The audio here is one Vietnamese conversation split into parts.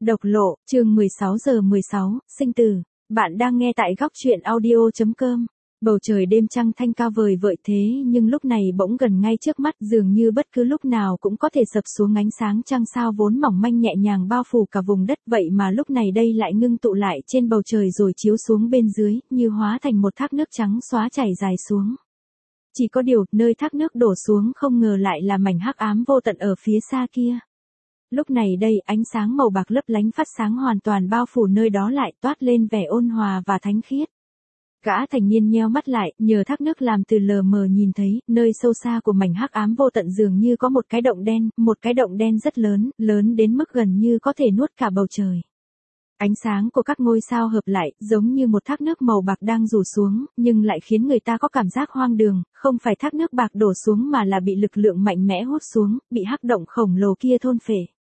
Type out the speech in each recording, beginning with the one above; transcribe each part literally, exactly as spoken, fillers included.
Độc lộ, chương mười sáu giờ mười sáu, sinh tử. Bạn đang nghe tại góc truyện audio chấm com. Bầu trời đêm trăng thanh cao vời vợi thế nhưng lúc này bỗng gần ngay trước mắt, dường như bất cứ lúc nào cũng có thể sập xuống. Ánh sáng trăng sao vốn mỏng manh nhẹ nhàng bao phủ cả vùng đất, vậy mà lúc này đây lại ngưng tụ lại trên bầu trời rồi chiếu xuống bên dưới, như hóa thành một thác nước trắng xóa chảy dài xuống. Chỉ có điều, nơi thác nước đổ xuống không ngờ lại là mảnh hắc ám vô tận ở phía xa kia. Lúc này đây, ánh sáng màu bạc lấp lánh phát sáng hoàn toàn bao phủ nơi đó, lại toát lên vẻ ôn hòa và thánh khiết. Gã thành niên nheo mắt lại, nhờ thác nước làm từ lờ mờ nhìn thấy, nơi sâu xa của mảnh hắc ám vô tận dường như có một cái động đen, một cái động đen rất lớn, lớn đến mức gần như có thể nuốt cả bầu trời. Ánh sáng của các ngôi sao hợp lại, giống như một thác nước màu bạc đang rủ xuống, nhưng lại khiến người ta có cảm giác hoang đường, không phải thác nước bạc đổ xuống mà là bị lực lượng mạnh mẽ hút xuống, bị hắc động khổng lồ kia thôn phệ.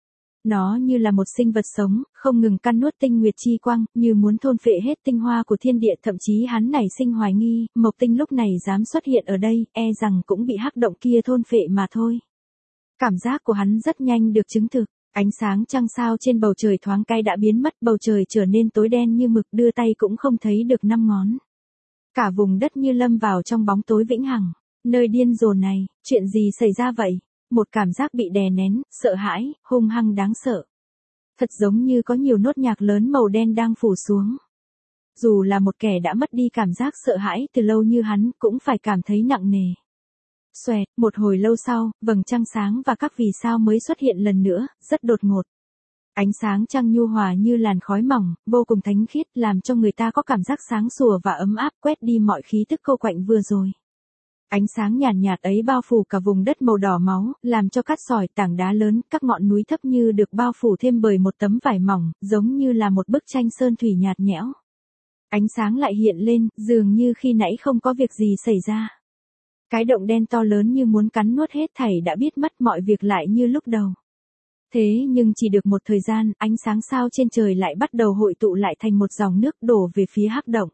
Nó như là một sinh vật sống, không ngừng căn nuốt tinh nguyệt chi quang, như muốn thôn phệ hết tinh hoa của thiên địa. Thậm chí hắn nảy sinh hoài nghi, Mộc Tinh lúc này dám xuất hiện ở đây, e rằng cũng bị hắc động kia thôn phệ mà thôi. Cảm giác của hắn rất nhanh được chứng thực. Ánh sáng trăng sao trên bầu trời thoáng cái đã biến mất, bầu trời trở nên tối đen như mực, đưa tay cũng không thấy được năm ngón. Cả vùng đất như lâm vào trong bóng tối vĩnh hằng. Nơi điên rồ này, chuyện gì xảy ra vậy? Một cảm giác bị đè nén, sợ hãi, hung hăng đáng sợ. Thật giống như có nhiều nốt nhạc lớn màu đen đang phủ xuống. Dù là một kẻ đã mất đi cảm giác sợ hãi từ lâu như hắn, cũng phải cảm thấy nặng nề. Xoẹt, một hồi lâu sau, vầng trăng sáng và các vì sao mới xuất hiện lần nữa, rất đột ngột. Ánh sáng trăng nhu hòa như làn khói mỏng, vô cùng thánh khiết, làm cho người ta có cảm giác sáng sủa và ấm áp, quét đi mọi khí tức cô quạnh vừa rồi. Ánh sáng nhàn nhạt, nhạt ấy bao phủ cả vùng đất màu đỏ máu, làm cho cát sỏi, tảng đá lớn, các ngọn núi thấp như được bao phủ thêm bởi một tấm vải mỏng, giống như là một bức tranh sơn thủy nhạt nhẽo. Ánh sáng lại hiện lên, dường như khi nãy không có việc gì xảy ra. Cái động đen to lớn như muốn cắn nuốt hết thảy đã biết mất, mọi việc lại như lúc đầu. Thế nhưng chỉ được một thời gian, ánh sáng sao trên trời lại bắt đầu hội tụ lại thành một dòng nước đổ về phía hắc động.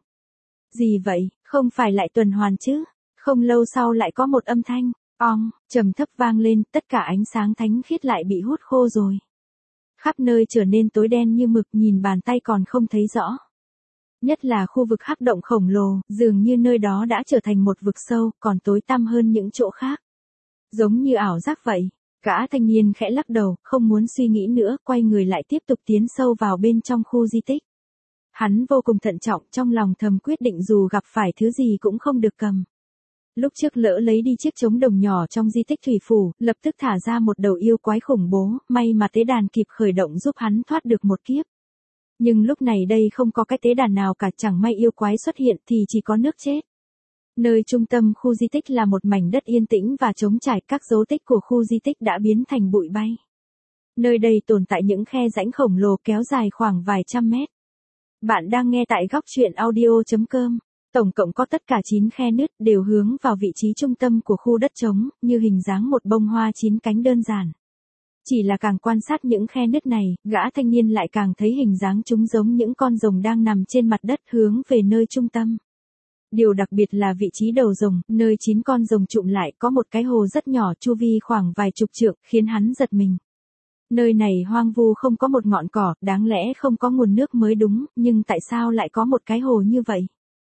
Gì vậy, không phải lại tuần hoàn chứ? Không lâu sau lại có một âm thanh, ong, trầm thấp vang lên, tất cả ánh sáng thánh khiết lại bị hút khô rồi. Khắp nơi trở nên tối đen như mực, nhìn bàn tay còn không thấy rõ. Nhất là khu vực hắc động khổng lồ, dường như nơi đó đã trở thành một vực sâu, còn tối tăm hơn những chỗ khác. Giống như ảo giác vậy. Gã thanh niên khẽ lắc đầu, không muốn suy nghĩ nữa, quay người lại tiếp tục tiến sâu vào bên trong khu di tích. Hắn vô cùng thận trọng, trong lòng thầm quyết định dù gặp phải thứ gì cũng không được cầm. Lúc trước lỡ lấy đi chiếc trống đồng nhỏ trong di tích thủy phủ, lập tức thả ra một đầu yêu quái khủng bố, may mà tế đàn kịp khởi động giúp hắn thoát được một kiếp. Nhưng lúc này đây không có cái tế đàn nào cả, chẳng may yêu quái xuất hiện thì chỉ có nước chết. Nơi trung tâm khu di tích là một mảnh đất yên tĩnh và trống trải, các dấu tích của khu di tích đã biến thành bụi bay. Nơi đây tồn tại những khe rãnh khổng lồ kéo dài khoảng vài trăm mét. Bạn đang nghe tại góc truyện audio chấm com. Tổng cộng có tất cả chín khe nứt, đều hướng vào vị trí trung tâm của khu đất trống, như hình dáng một bông hoa chín cánh đơn giản. Chỉ là càng quan sát những khe nứt này, gã thanh niên lại càng thấy hình dáng chúng giống những con rồng đang nằm trên mặt đất hướng về nơi trung tâm. Điều đặc biệt là vị trí đầu rồng, nơi chín con rồng trụm lại có một cái hồ rất nhỏ chu vi khoảng vài chục trượng, khiến hắn giật mình. Nơi này hoang vu không có một ngọn cỏ, đáng lẽ không có nguồn nước mới đúng, nhưng tại sao lại có một cái hồ như vậy?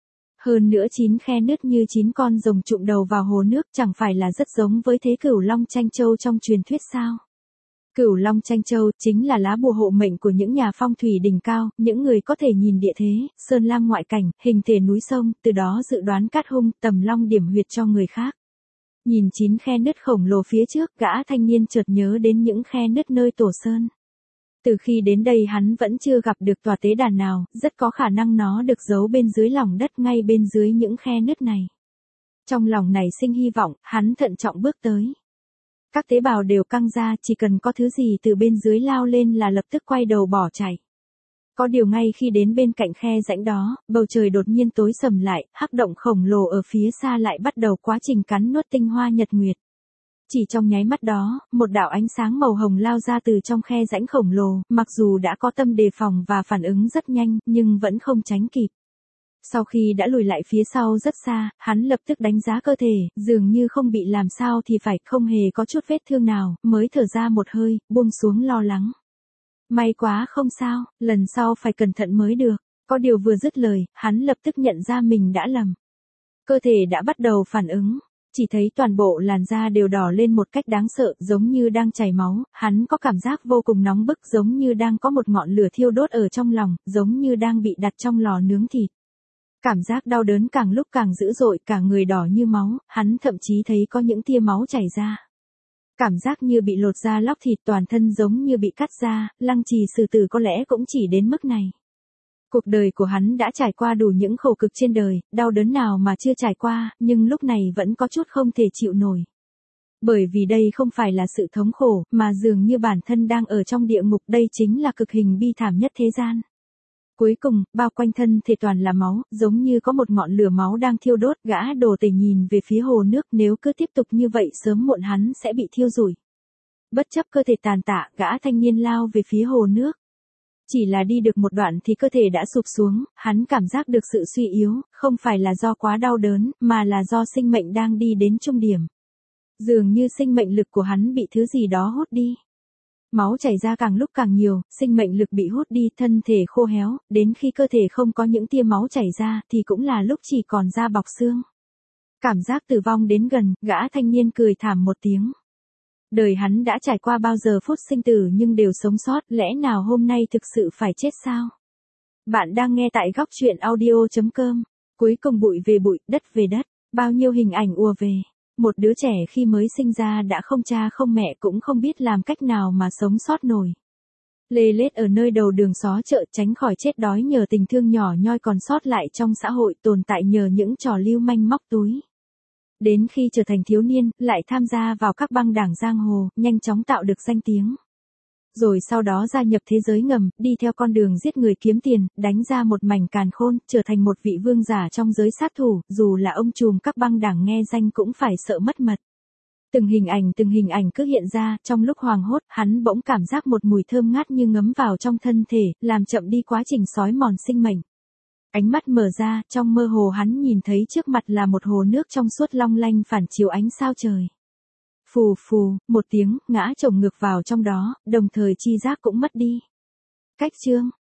Hơn nữa chín khe nứt như chín con rồng trụm đầu vào hồ nước, chẳng phải là rất giống với thế Cửu Long Tranh Châu trong truyền thuyết sao? Cửu Long Tranh Châu chính là lá bùa hộ mệnh của những nhà phong thủy đỉnh cao, những người có thể nhìn địa thế, sơn lam ngoại cảnh, hình thể núi sông, từ đó dự đoán cát hung, tầm long điểm huyệt cho người khác. Nhìn chín khe nứt khổng lồ phía trước, gã thanh niên chợt nhớ đến những khe nứt nơi tổ sơn. Từ khi đến đây hắn vẫn chưa gặp được tòa tế đàn nào, rất có khả năng nó được giấu bên dưới lòng đất, ngay bên dưới những khe nứt này. Trong lòng nảy sinh hy vọng, hắn thận trọng bước tới. Các tế bào đều căng ra, chỉ cần có thứ gì từ bên dưới lao lên là lập tức quay đầu bỏ chạy. Có điều ngay khi đến bên cạnh khe rãnh đó, bầu trời đột nhiên tối sầm lại, hắc động khổng lồ ở phía xa lại bắt đầu quá trình cắn nuốt tinh hoa nhật nguyệt. Chỉ trong nháy mắt đó, một đạo ánh sáng màu hồng lao ra từ trong khe rãnh khổng lồ, mặc dù đã có tâm đề phòng và phản ứng rất nhanh, nhưng vẫn không tránh kịp. Sau khi đã lùi lại phía sau rất xa, hắn lập tức đánh giá cơ thể, dường như không bị làm sao thì phải, không hề có chút vết thương nào, mới thở ra một hơi, buông xuống lo lắng. May quá không sao, lần sau phải cẩn thận mới được. Có điều vừa dứt lời, hắn lập tức nhận ra mình đã lầm. Cơ thể đã bắt đầu phản ứng. Chỉ thấy toàn bộ làn da đều đỏ lên một cách đáng sợ, giống như đang chảy máu, hắn có cảm giác vô cùng nóng bức, giống như đang có một ngọn lửa thiêu đốt ở trong lòng, giống như đang bị đặt trong lò nướng thịt. Cảm giác đau đớn càng lúc càng dữ dội, cả người đỏ như máu, hắn thậm chí thấy có những tia máu chảy ra. Cảm giác như bị lột da lóc thịt, toàn thân giống như bị cắt da, Lăng Trì xử tử có lẽ cũng chỉ đến mức này. Cuộc đời của hắn đã trải qua đủ những khổ cực trên đời, đau đớn nào mà chưa trải qua, nhưng lúc này vẫn có chút không thể chịu nổi. Bởi vì đây không phải là sự thống khổ, mà dường như bản thân đang ở trong địa ngục, đây chính là cực hình bi thảm nhất thế gian. Cuối cùng, bao quanh thân thể toàn là máu, giống như có một ngọn lửa máu đang thiêu đốt, gã đồ tể nhìn về phía hồ nước, nếu cứ tiếp tục như vậy sớm muộn hắn sẽ bị thiêu rụi. Bất chấp cơ thể tàn tạ, gã thanh niên lao về phía hồ nước. Chỉ là đi được một đoạn thì cơ thể đã sụp xuống, hắn cảm giác được sự suy yếu, không phải là do quá đau đớn, mà là do sinh mệnh đang đi đến trung điểm. Dường như sinh mệnh lực của hắn bị thứ gì đó hút đi. Máu chảy ra càng lúc càng nhiều, sinh mệnh lực bị hút đi, thân thể khô héo, đến khi cơ thể không có những tia máu chảy ra thì cũng là lúc chỉ còn da bọc xương. Cảm giác tử vong đến gần, gã thanh niên cười thảm một tiếng. Đời hắn đã trải qua bao giờ phút sinh tử nhưng đều sống sót, lẽ nào hôm nay thực sự phải chết sao? Bạn đang nghe tại góc truyện audio chấm com. Cuối cùng bụi về bụi, đất về đất, bao nhiêu hình ảnh ùa về. Một đứa trẻ khi mới sinh ra đã không cha không mẹ, cũng không biết làm cách nào mà sống sót nổi. Lê lết ở nơi đầu đường xó chợ, tránh khỏi chết đói nhờ tình thương nhỏ nhoi còn sót lại trong xã hội, tồn tại nhờ những trò lưu manh móc túi. Đến khi trở thành thiếu niên, lại tham gia vào các băng đảng giang hồ, nhanh chóng tạo được danh tiếng. Rồi sau đó gia nhập thế giới ngầm, đi theo con đường giết người kiếm tiền, đánh ra một mảnh càn khôn, trở thành một vị vương giả trong giới sát thủ, dù là ông trùm các băng đảng nghe danh cũng phải sợ mất mật. Từng hình ảnh từng hình ảnh cứ hiện ra, trong lúc hoàng hốt, hắn bỗng cảm giác một mùi thơm ngát như ngấm vào trong thân thể, làm chậm đi quá trình xói mòn sinh mệnh. Ánh mắt mở ra, trong mơ hồ hắn nhìn thấy trước mặt là một hồ nước trong suốt long lanh phản chiếu ánh sao trời. Phù phù, một tiếng, ngã chồng ngược vào trong đó, đồng thời chi giác cũng mất đi. Cách chương,